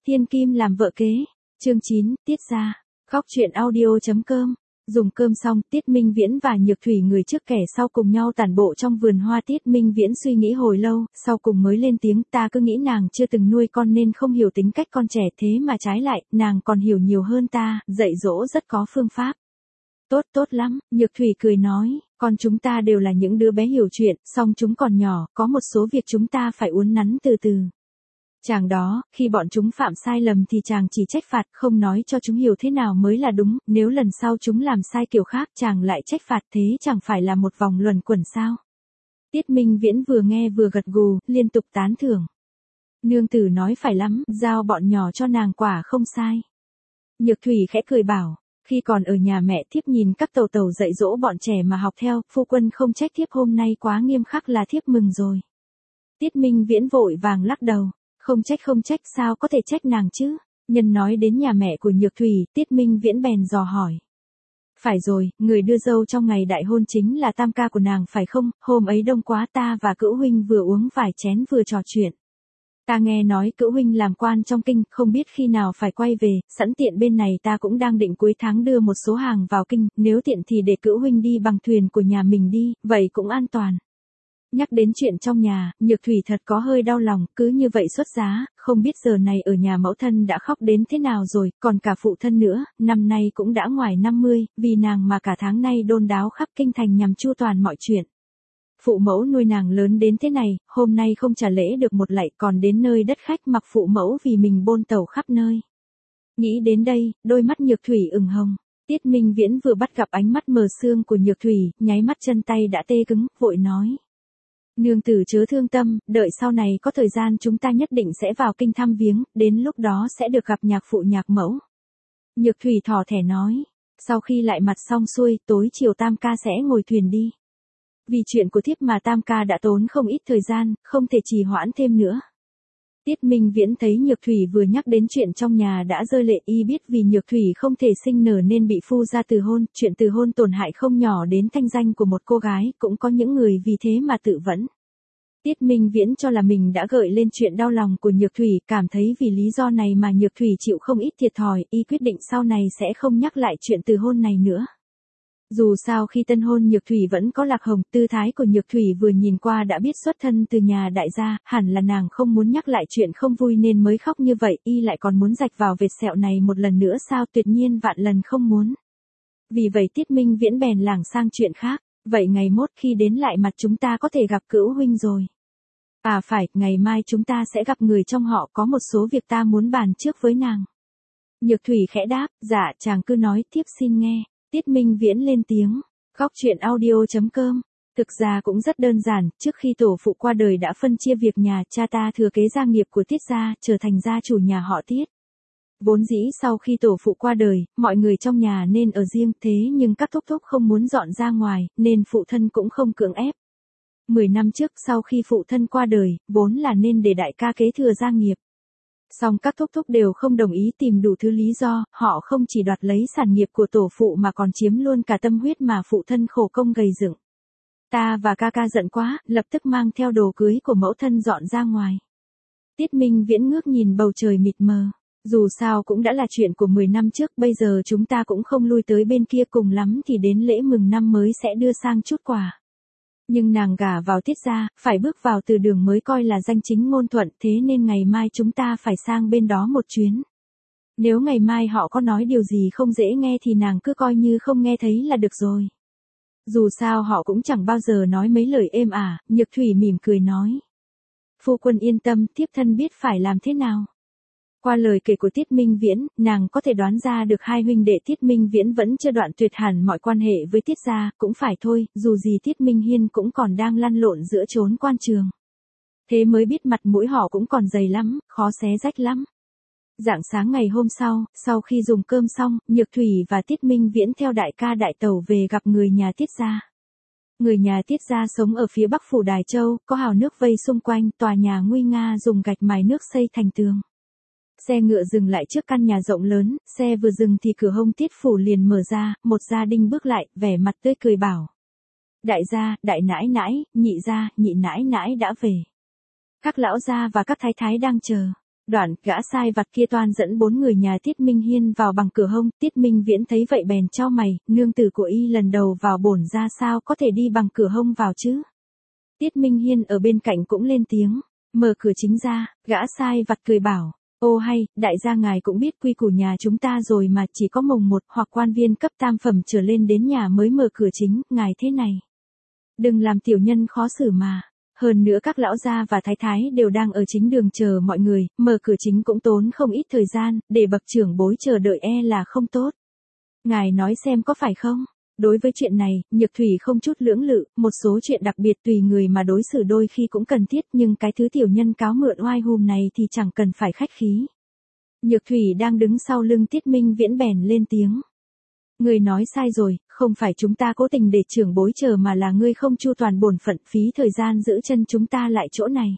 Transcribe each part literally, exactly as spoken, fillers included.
Thiên kim làm vợ kế. Chương chín, Tiết gia. Khóc chuyện audio chấm com. Dùng cơm xong, Tiết Minh Viễn và Nhược Thủy người trước kẻ sau cùng nhau tản bộ trong vườn hoa. Tiết Minh Viễn suy nghĩ hồi lâu, sau cùng mới lên tiếng, ta cứ nghĩ nàng chưa từng nuôi con nên không hiểu tính cách con trẻ, thế mà trái lại, nàng còn hiểu nhiều hơn ta, dạy dỗ rất có phương pháp. Tốt tốt lắm, Nhược Thủy cười nói, con chúng ta đều là những đứa bé hiểu chuyện, song chúng còn nhỏ, có một số việc chúng ta phải uốn nắn từ từ. Chàng đó, khi bọn chúng phạm sai lầm thì chàng chỉ trách phạt, không nói cho chúng hiểu thế nào mới là đúng, nếu lần sau chúng làm sai kiểu khác chàng lại trách phạt, thế chẳng phải là một vòng luẩn quẩn sao? Tiết Minh Viễn vừa nghe vừa gật gù, liên tục tán thưởng. Nương tử nói phải lắm, giao bọn nhỏ cho nàng quả không sai. Nhược Thủy khẽ cười bảo, khi còn ở nhà mẹ thiếp nhìn các tàu tàu dạy dỗ bọn trẻ mà học theo, phu quân không trách thiếp hôm nay quá nghiêm khắc là thiếp mừng rồi. Tiết Minh Viễn vội vàng lắc đầu. Không trách không trách, sao có thể trách nàng chứ? Nhân nói đến nhà mẹ của Nhược Thủy, Tiết Minh Viễn bèn dò hỏi. Phải rồi, người đưa dâu trong ngày đại hôn chính là tam ca của nàng phải không? Hôm ấy đông quá ta và Cữu huynh vừa uống vài chén vừa trò chuyện. Ta nghe nói Cữu huynh làm quan trong kinh, không biết khi nào phải quay về, sẵn tiện bên này ta cũng đang định cuối tháng đưa một số hàng vào kinh, nếu tiện thì để Cữu huynh đi bằng thuyền của nhà mình đi, vậy cũng an toàn. Nhắc đến chuyện trong nhà, Nhược Thủy thật có hơi đau lòng, cứ như vậy xuất giá, không biết giờ này ở nhà mẫu thân đã khóc đến thế nào rồi, còn cả phụ thân nữa, năm nay cũng đã ngoài năm mươi, vì nàng mà cả tháng nay đôn đáo khắp kinh thành nhằm chu toàn mọi chuyện. Phụ mẫu nuôi nàng lớn đến thế này, hôm nay không trả lễ được một lạy còn đến nơi đất khách mặc phụ mẫu vì mình bôn tàu khắp nơi. Nghĩ đến đây, đôi mắt Nhược Thủy ửng hồng. Tiết Minh Viễn vừa bắt gặp ánh mắt mờ sương của Nhược Thủy, nháy mắt chân tay đã tê cứng, vội nói. Nương tử chớ thương tâm, đợi sau này có thời gian chúng ta nhất định sẽ vào kinh thăm viếng, đến lúc đó sẽ được gặp nhạc phụ nhạc mẫu. Nhược Thủy thỏ thẻ nói, sau khi lại mặt xong xuôi, tối chiều tam ca sẽ ngồi thuyền đi. Vì chuyện của thiếp mà tam ca đã tốn không ít thời gian, không thể trì hoãn thêm nữa. Tiết Minh Viễn thấy Nhược Thủy vừa nhắc đến chuyện trong nhà đã rơi lệ, y biết vì Nhược Thủy không thể sinh nở nên bị phu ra từ hôn, chuyện từ hôn tổn hại không nhỏ đến thanh danh của một cô gái, cũng có những người vì thế mà tự vẫn. Tiết Minh Viễn cho là mình đã gợi lên chuyện đau lòng của Nhược Thủy, cảm thấy vì lý do này mà Nhược Thủy chịu không ít thiệt thòi, y quyết định sau này sẽ không nhắc lại chuyện từ hôn này nữa. Dù sao khi tân hôn Nhược Thủy vẫn có lạc hồng, tư thái của Nhược Thủy vừa nhìn qua đã biết xuất thân từ nhà đại gia, hẳn là nàng không muốn nhắc lại chuyện không vui nên mới khóc như vậy, y lại còn muốn rạch vào vệt sẹo này một lần nữa sao, tuyệt nhiên vạn lần không muốn. Vì vậy Tiết Minh Viễn bèn lảng sang chuyện khác, vậy ngày mốt khi đến lại mặt chúng ta có thể gặp Cữu huynh rồi. À phải, ngày mai chúng ta sẽ gặp người trong họ, có một số việc ta muốn bàn trước với nàng. Nhược Thủy khẽ đáp, dạ chàng cứ nói, tiếp xin nghe. Tiết Minh Viễn lên tiếng, khóc chuyện audio chấm com. Thực ra cũng rất đơn giản, trước khi tổ phụ qua đời đã phân chia việc nhà, cha ta thừa kế gia nghiệp của Tiết gia, trở thành gia chủ nhà họ Tiết. Vốn dĩ sau khi tổ phụ qua đời, mọi người trong nhà nên ở riêng, thế nhưng các thúc thúc không muốn dọn ra ngoài, nên phụ thân cũng không cưỡng ép. Mười năm trước sau khi phụ thân qua đời, vốn là nên để đại ca kế thừa gia nghiệp. Song các thúc thúc đều không đồng ý, tìm đủ thứ lý do, họ không chỉ đoạt lấy sản nghiệp của tổ phụ mà còn chiếm luôn cả tâm huyết mà phụ thân khổ công gầy dựng. Ta và ca ca giận quá, lập tức mang theo đồ cưới của mẫu thân dọn ra ngoài. Tiết Minh Viễn ngước nhìn bầu trời mịt mờ. Dù sao cũng đã là chuyện của mười năm trước, bây giờ chúng ta cũng không lui tới bên kia, cùng lắm thì đến lễ mừng năm mới sẽ đưa sang chút quà. Nhưng nàng gả vào Tiết gia, phải bước vào từ đường mới coi là danh chính ngôn thuận, thế nên ngày mai chúng ta phải sang bên đó một chuyến. Nếu ngày mai họ có nói điều gì không dễ nghe thì nàng cứ coi như không nghe thấy là được rồi. Dù sao họ cũng chẳng bao giờ nói mấy lời êm ả, Nhược Thủy mỉm cười nói. Phu quân yên tâm, thiếp thân biết phải làm thế nào. Qua lời kể của Tiết Minh Viễn, nàng có thể đoán ra được hai huynh đệ Tiết Minh Viễn vẫn chưa đoạn tuyệt hẳn mọi quan hệ với Tiết gia, cũng phải thôi, dù gì Tiết Minh Hiên cũng còn đang lăn lộn giữa chốn quan trường. Thế mới biết mặt mũi họ cũng còn dày lắm, khó xé rách lắm. Rạng sáng ngày hôm sau, sau khi dùng cơm xong, Nhược Thủy và Tiết Minh Viễn theo đại ca đại tẩu về gặp người nhà Tiết gia. Người nhà Tiết gia sống ở phía bắc phủ Đài Châu, có hào nước vây xung quanh, tòa nhà nguy nga dùng gạch mài nước xây thành tường. Xe ngựa dừng lại trước căn nhà rộng lớn, xe vừa dừng thì cửa hông Tiết phủ liền mở ra, một gia đình bước lại, vẻ mặt tươi cười bảo. Đại gia, đại nãi nãi, nhị gia, nhị nãi nãi đã về. Các lão gia và các thái thái đang chờ. Đoạn, gã sai vặt kia toan dẫn bốn người nhà Tiết Minh Hiên vào bằng cửa hông, Tiết Minh Viễn thấy vậy bèn chau mày, nương tử của y lần đầu vào bổn ra sao có thể đi bằng cửa hông vào chứ. Tiết Minh Hiên ở bên cạnh cũng lên tiếng, mở cửa chính ra, gã sai vặt cười bảo, ô hay, đại gia ngài cũng biết quy củ nhà chúng ta rồi mà, chỉ có mồng một hoặc quan viên cấp tam phẩm trở lên đến nhà mới mở cửa chính, ngài thế này. Đừng làm tiểu nhân khó xử mà. Hơn nữa các lão gia và thái thái đều đang ở chính đường chờ mọi người, mở cửa chính cũng tốn không ít thời gian, để bậc trưởng bối chờ đợi e là không tốt. Ngài nói xem có phải không? Đối với chuyện này, Nhược Thủy không chút lưỡng lự, một số chuyện đặc biệt tùy người mà đối xử đôi khi cũng cần thiết, nhưng cái thứ tiểu nhân cáo mượn oai hùm này thì chẳng cần phải khách khí. Nhược Thủy đang đứng sau lưng Tiết Minh Viễn bèn lên tiếng. Ngươi nói sai rồi, không phải chúng ta cố tình để trưởng bối chờ mà là ngươi không chu toàn bổn phận, phí thời gian giữ chân chúng ta lại chỗ này.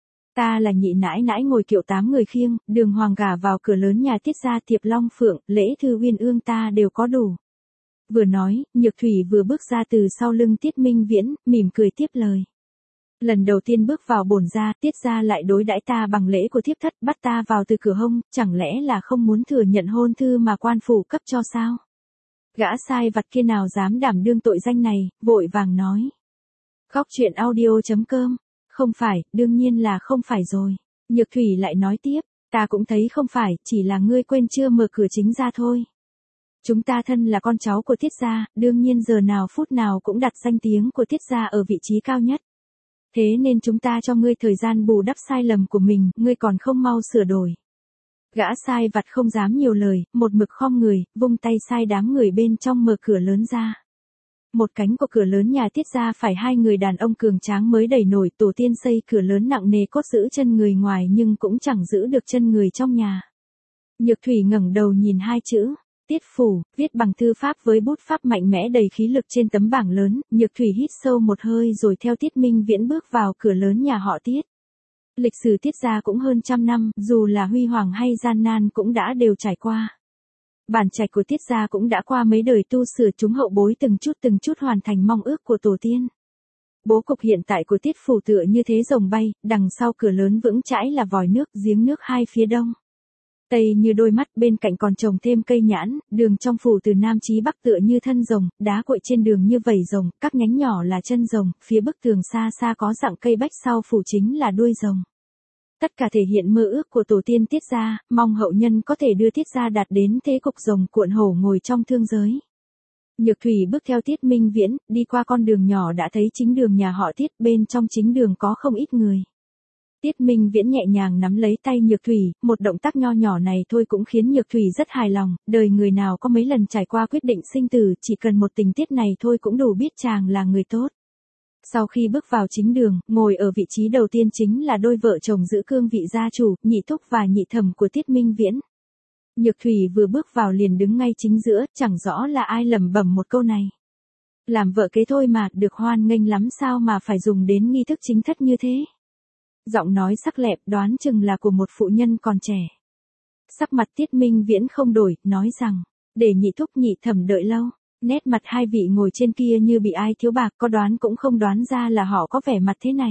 Ta là nhị nãi nãi ngồi kiệu tám người khiêng, đường hoàng gả vào cửa lớn nhà Tiết gia Thiệp Long Phượng, lễ thư uyên ương ta đều có đủ. Vừa nói, Nhược Thủy vừa bước ra từ sau lưng Tiết Minh Viễn, mỉm cười tiếp lời. Lần đầu tiên bước vào bổn gia, Tiết gia lại đối đãi ta bằng lễ của thiếp thất, bắt ta vào từ cửa hông, chẳng lẽ là không muốn thừa nhận hôn thư mà quan phủ cấp cho sao? Gã sai vặt kia nào dám đảm đương tội danh này, vội vàng nói. Góc truyện audio chấm com, không phải, đương nhiên là không phải rồi. Nhược Thủy lại nói tiếp, ta cũng thấy không phải, chỉ là ngươi quên chưa mở cửa chính ra thôi. Chúng ta thân là con cháu của Tiết gia, đương nhiên giờ nào phút nào cũng đặt danh tiếng của Tiết gia ở vị trí cao nhất. Thế nên chúng ta cho ngươi thời gian bù đắp sai lầm của mình, ngươi còn không mau sửa đổi. Gã sai vặt không dám nhiều lời, một mực khom người, vung tay sai đám người bên trong mở cửa lớn ra. Một cánh của cửa lớn nhà Tiết gia phải hai người đàn ông cường tráng mới đẩy nổi, tổ tiên xây cửa lớn nặng nề cốt giữ chân người ngoài nhưng cũng chẳng giữ được chân người trong nhà. Nhược Thủy ngẩng đầu nhìn hai chữ, Tiết phủ, viết bằng thư pháp với bút pháp mạnh mẽ đầy khí lực trên tấm bảng lớn, Nhược Thủy hít sâu một hơi rồi theo Tiết Minh Viễn bước vào cửa lớn nhà họ Tiết. Lịch sử Tiết gia cũng hơn trăm năm, dù là huy hoàng hay gian nan cũng đã đều trải qua. Bản trạch của Tiết gia cũng đã qua mấy đời tu sửa, chúng hậu bối từng chút từng chút hoàn thành mong ước của tổ tiên. Bố cục hiện tại của Tiết phủ tựa như thế rồng bay, đằng sau cửa lớn vững chãi là vòi nước, giếng nước hai phía đông tây như đôi mắt, bên cạnh còn trồng thêm cây nhãn, đường trong phủ từ nam chí bắc tựa như thân rồng, đá cuội trên đường như vảy rồng, các nhánh nhỏ là chân rồng, phía bức tường xa xa có dạng cây bách sau phủ chính là đuôi rồng. Tất cả thể hiện mơ ước của tổ tiên Tiết gia, mong hậu nhân có thể đưa Tiết gia đạt đến thế cục rồng cuộn hổ ngồi trong thương giới. Nhược Thủy bước theo Tiết Minh Viễn, đi qua con đường nhỏ đã thấy chính đường nhà họ Tiết, bên trong chính đường có không ít người. Tiết Minh Viễn nhẹ nhàng nắm lấy tay Nhược Thủy, một động tác nho nhỏ này thôi cũng khiến Nhược Thủy rất hài lòng, đời người nào có mấy lần trải qua quyết định sinh tử, chỉ cần một tình tiết này thôi cũng đủ biết chàng là người tốt. Sau khi bước vào chính đường, ngồi ở vị trí đầu tiên chính là đôi vợ chồng giữ cương vị gia chủ, Nhị Thúc và Nhị Thẩm của Tiết Minh Viễn. Nhược Thủy vừa bước vào liền đứng ngay chính giữa, chẳng rõ là ai lẩm bẩm một câu này. Làm vợ kế thôi mà, được hoan nghênh lắm sao mà phải dùng đến nghi thức chính thất như thế. Giọng nói sắc lẹm, đoán chừng là của một phụ nhân còn trẻ. Sắc mặt Tiết Minh Viễn không đổi, nói rằng, để Nhị Thúc Nhị Thẩm đợi lâu. Nét mặt hai vị ngồi trên kia như bị ai thiếu bạc, có đoán cũng không đoán ra là họ có vẻ mặt thế này.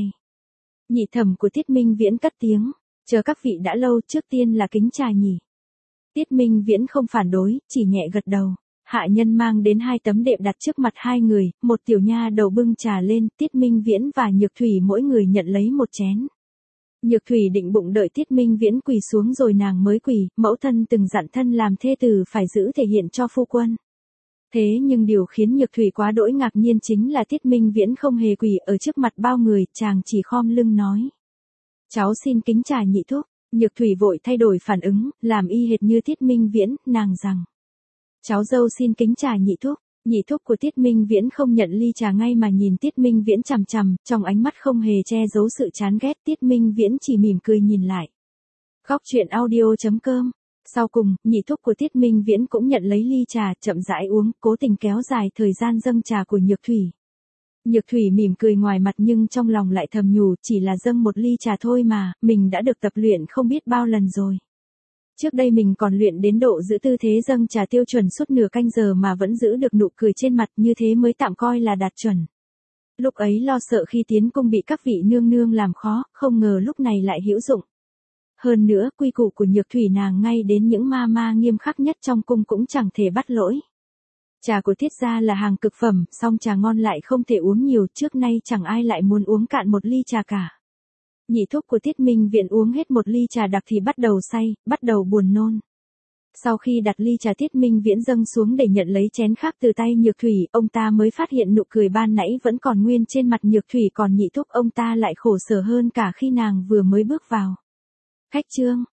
Nhị Thẩm của Tiết Minh Viễn cất tiếng, chờ các vị đã lâu, trước tiên là kính trà nhỉ. Tiết Minh Viễn không phản đối, chỉ nhẹ gật đầu. Hạ nhân mang đến hai tấm đệm đặt trước mặt hai người, một tiểu nha đầu bưng trà lên, Tiết Minh Viễn và Nhược Thủy mỗi người nhận lấy một chén. Nhược Thủy định bụng đợi Tiết Minh Viễn quỳ xuống rồi nàng mới quỳ, mẫu thân từng dặn thân làm thê tử phải giữ thể hiện cho phu quân. Thế nhưng điều khiến Nhược Thủy quá đỗi ngạc nhiên chính là Tiết Minh Viễn không hề quỳ ở trước mặt bao người, chàng chỉ khom lưng nói. Cháu xin kính trà Nhị Thúc. Nhược Thủy vội thay đổi phản ứng, làm y hệt như Tiết Minh Viễn, nàng rằng. Cháu dâu xin kính trà Nhị Thúc. Nhị Thúc của Tiết Minh Viễn không nhận ly trà ngay mà nhìn Tiết Minh Viễn chằm chằm, trong ánh mắt không hề che giấu sự chán ghét. Tiết Minh Viễn chỉ mỉm cười nhìn lại. Góc truyện audio chấm com. Sau cùng, Nhị Thúc của Tiết Minh Viễn cũng nhận lấy ly trà, chậm rãi uống, cố tình kéo dài thời gian dâng trà của Nhược Thủy. Nhược Thủy mỉm cười ngoài mặt nhưng trong lòng lại thầm nhủ, chỉ là dâng một ly trà thôi mà, mình đã được tập luyện không biết bao lần rồi. Trước đây mình còn luyện đến độ giữ tư thế dâng trà tiêu chuẩn suốt nửa canh giờ mà vẫn giữ được nụ cười trên mặt, như thế mới tạm coi là đạt chuẩn. Lúc ấy lo sợ khi tiến cung bị các vị nương nương làm khó, không ngờ lúc này lại hữu dụng. Hơn nữa quy củ của Nhược Thủy nàng ngay đến những ma ma nghiêm khắc nhất trong cung cũng chẳng thể bắt lỗi. Trà của Tiết gia là hàng cực phẩm, song trà ngon lại không thể uống nhiều, trước nay chẳng ai lại muốn uống cạn một ly trà cả. Nhị thúc của Tiết Minh Viễn uống hết một ly trà đặc thì bắt đầu say, bắt đầu buồn nôn. Sau khi đặt ly trà Tiết Minh Viễn dâng xuống để nhận lấy chén khác từ tay Nhược Thủy, ông ta mới phát hiện nụ cười ban nãy vẫn còn nguyên trên mặt Nhược Thủy, còn nhị thúc ông ta lại khổ sở hơn cả khi nàng vừa mới bước vào. Khách trương,